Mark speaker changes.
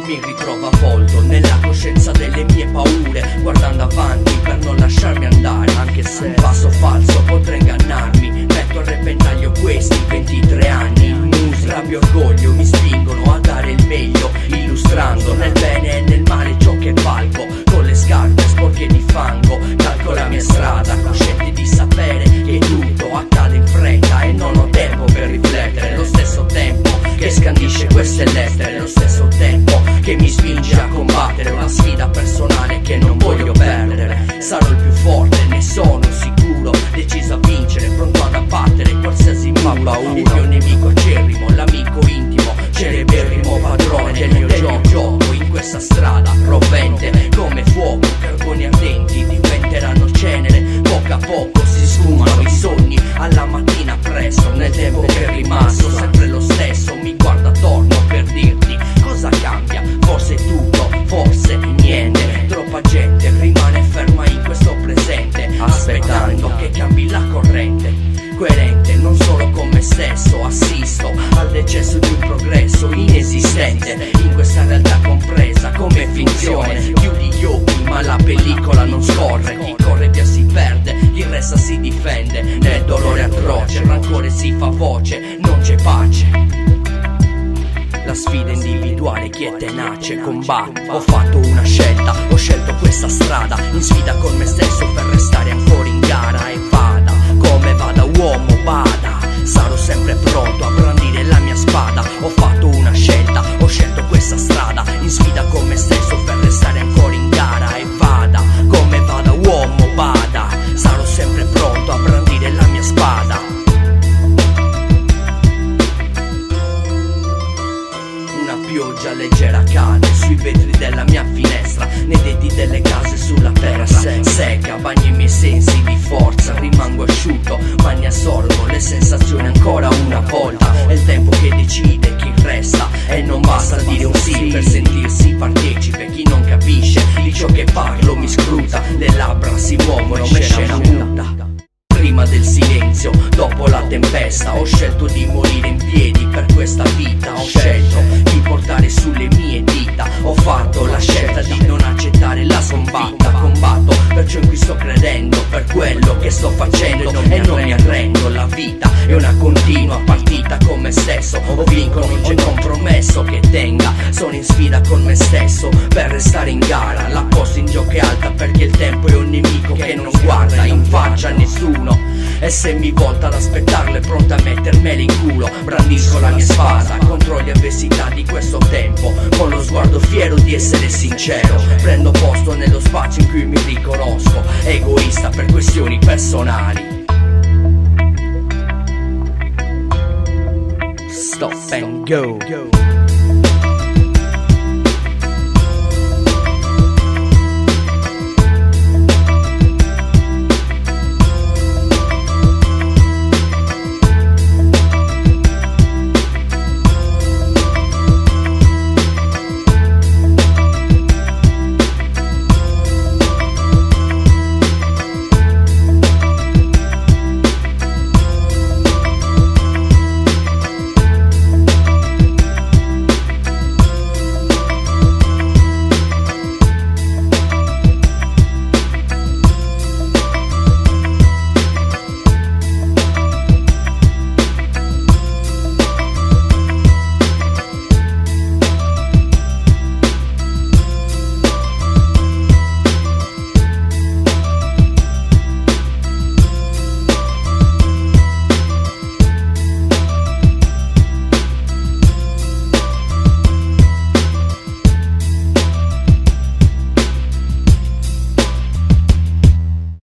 Speaker 1: Mi ritrovo avvolto nella coscienza delle mie paure, guardando avanti per non lasciarmi andare. Anche se un passo falso potrei ingannarmi, metto a repentaglio questi 23 anni. Musica, rabbia e orgoglio mi spingono a dare il meglio, illustrando nel bene e nel male ciò che valgo. Con le scarpe sporche di fango calco la mia strada, cosciente di sapere che tutto accade in fretta e non ho tempo per riflettere. Lo stesso tempo che scandisce queste lettere, lo stesso tempo che mi spinge a combattere una sfida personale che non voglio perdere. Sarò il più forte, ne sono sicuro, deciso a vincere, pronto ad abbattere qualsiasi muro. Il mio nemico acerrimo, l'amico intimo, celeberrimo padrone del mio gioco. In questa strada rovente come fuoco, carboni ardenti diventeranno cenere. Poco a poco si sfumano i sogni, alla mattina presto, nel tempo che è rimasto sempre lo stesso. Mi guardo attorno per dirti cosa cambia, forse tutto, forse niente. Troppa gente rimane ferma in questo presente, aspettando che cambi la corrente. Coerente non solo con me stesso, assisto al decesso di un progresso inesistente in questa realtà compresa come finzione. Chiudi gli occhi ma la pellicola non scorre, chi corre via si perde, chi resta si difende. Nel dolore atroce il rancore si fa voce, non c'è pace. La sfida individuale, chi è tenace combatte. Ho fatto una scelta, ho scelto questa strada, in sfida con me stesso per restare ancora in gara. E vada come vada, uomo bada, sarò sempre pronto a brandire la mia spada. Ho fatto una scelta, ho scelto questa strada, in sfida con me stesso per restare ancora in gara. E vada come vada, uomo bada, sarò sempre pronto a brandire la mia spada. Una pioggia leggera cade sui vetri della mia finestra, nei tetti delle case sulla terra secca, bagni i miei sensi di forza, rimango asciutto ma ne assorbo le sensazioni ancora una volta. È il tempo che decide chi resta e non basta dire un sì per sentirsi partecipe. Chi non capisce di ciò che parlo mi scruta, le labbra si muovono, me scena muta. Prima del silenzio, dopo la tempesta, ho scelto di morire in piedi per questa vita. Ho scelto di portare sulle mie dita, ho fatto la scelta di non accettare la sconfitta. Combatto per ciò in cui sto credendo, per quello che sto facendo e non mi arrendo. La vita è una continua partita con me stesso, o vinco non c'è compromesso che tenga. Sono in sfida con me stesso per restare in gara, la posta in gioco è alta perché il tempo è un nemico che non guarda in faccia a nessuno. E se mi volta ad aspettarlo è pronta a mettermela in culo. Brandisco la mia spada contro le avversità di questo tempo, con lo sguardo fiero di essere sincero. Prendo posto nello spazio in cui mi riconosco, egoista per questioni personali. Stop and go.